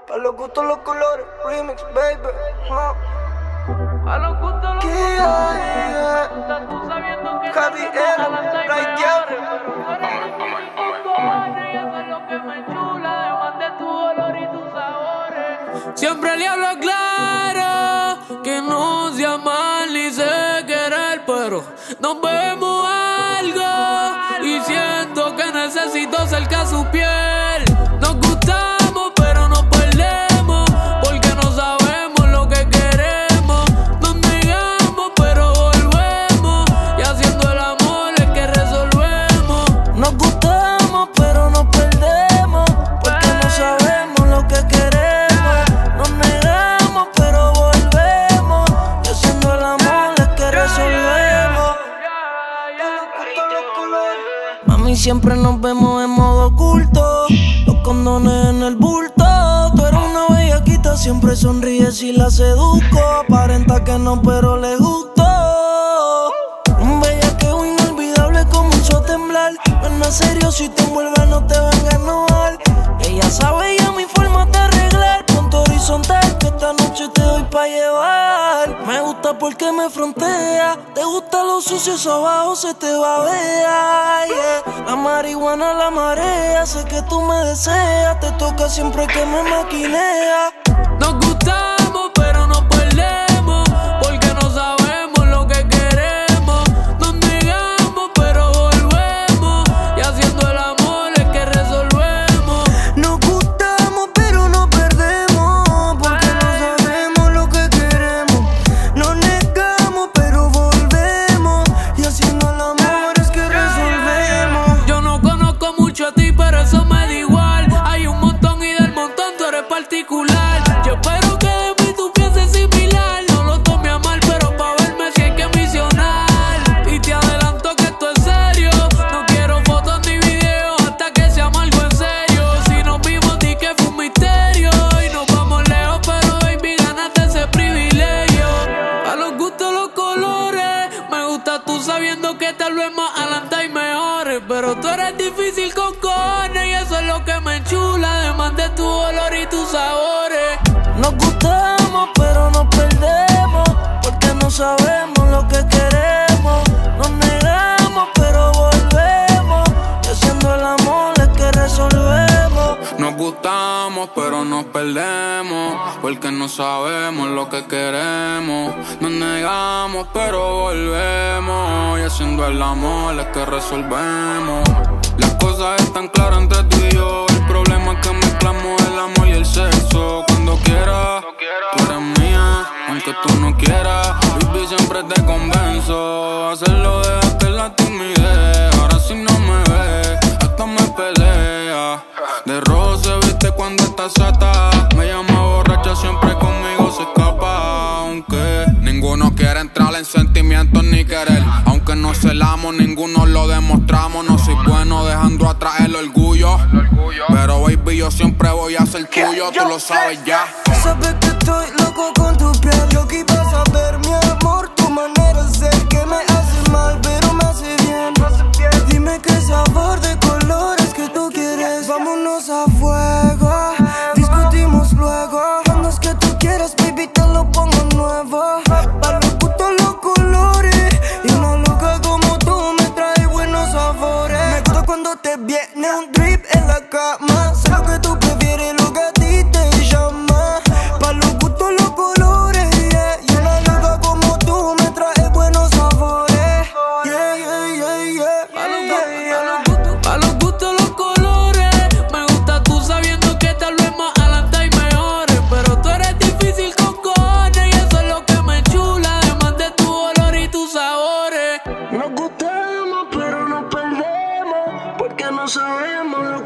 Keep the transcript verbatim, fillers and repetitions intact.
Pa' los gustos, los colores, remix, baby. Huh. A los gustos, los Yeah, colores. yeah. Me gusta tú sabiendo que Javier, te adelantas y right me there. abres, pero tú eres difícil con cojones y eso es lo que me enchula, además de tu olor y tus sabores. Siempre le hablo claro que no sea mal ni sé querer, pero nos vemos algo y siento que necesito cerca su piel. Nos gustamos pero nos perdemos porque no sabemos lo que queremos. Nos negamos pero volvemos y haciendo el amor es que resolvemos. Nos gustamos pero nos perdemos porque no sabemos lo que queremos. Nos negamos pero volvemos y haciendo el amor es que resolvemos. Mami, siempre nos vemos en modo oculto, los condones en el bulto. Tú eres una bellaquita, siempre sonríes y la seduzco. Aparenta que no, pero le gustó. Un bellaqueo inolvidable comenzó a temblar. No es nada serio, si te envuelve no te venga a enojar. Ella sabe ya mi forma de arreglar. Punto horizontal, que esta noche te doy pa' llevar. Me gusta porque me frontea. Te gusta lo sucio, eso abajo se te va a ver, yeah. La marihuana, la marea. Sé que tú me deseas. Te toca siempre que me maquinea. Nos gustamos pero nos perdemos porque no sabemos lo que queremos. Nos negamos pero volvemos y haciendo el amor es que resolvemos. Nos gustamos pero nos perdemos porque no sabemos lo que queremos. Nos negamos pero volvemos y haciendo el amor es que resolvemos. Yo no conozco mucho a ti pero eso me da igual. Hay un montón y del montón tú eres particular. Yo espero que de mí tú pienses similar. No lo tome a mal pero pa' verme si hay que misionar. Y te adelanto que esto es serio. No quiero fotos ni videos hasta que seamos algo en serio. Si nos vimos di que fue un misterio y nos vamos lejos pero baby ganaste ese privilegio. A los gustos los colores. Me gusta tú sabiendo que tal vez más adelante hay mejores, pero tú eres difícil con cojones y eso es lo que me enchula, además de tu olor y tus sabores. Nos gustamos pero nos perdemos porque no sabemos lo que queremos. Nos negamos pero volvemos y haciendo el amor es que resolvemos. Nos gustamos pero nos perdemos porque no sabemos lo que queremos. Nos negamos pero volvemos y haciendo el amor es que resolvemos. Las cosas están claras entre tú y yo. El problema es que mezclamos el amor y el sexo. Cuando quieras, tú eres mía, aunque tú no quieras. Baby, siempre te convenzo. Hacerlo dejaste la timidez. Ahora si no me ves, hasta me pelea. De rojo se viste cuando estás sata. Me llama borracha, siempre conmigo se escapa. Aunque ninguno quiere entrar en sentimientos ni querer. Aunque no celamos, ninguno lo demostramos. No soy bueno dejando atrás el orgullo, pero baby, yo siempre voy a ser tuyo. Tú lo sabes ya. Sabes que estoy loco con tu piel. Lo que ibas a ver, mi amor. Tu manera de ser que me hace mal, pero me hace bien. Dime qué sabor de colores que tú quieres. Vámonos a fuego, discutimos luego. Cuando es que tú quieras, baby, te lo pongo nuevo. Pa' los gustos, los colores. Y una loca como tú me trae buenos sabores. Me gusta cuando te viene un drip en la cama. Sé lo que tú prefieres, lo que a ti te llama. Pa' los gustos, los colores, yeah. Y una loca como tú me trae buenos sabores. Yeah, yeah, yeah, yeah. A los gustos, a los gustos los colores. Me gusta tú sabiendo que tal vez más adelante hay mejores, pero tú eres difícil con cojones y eso es lo que me enchula, además de tu olor y tus sabores. Nos gustamos pero nos perdemos porque no sabemos lo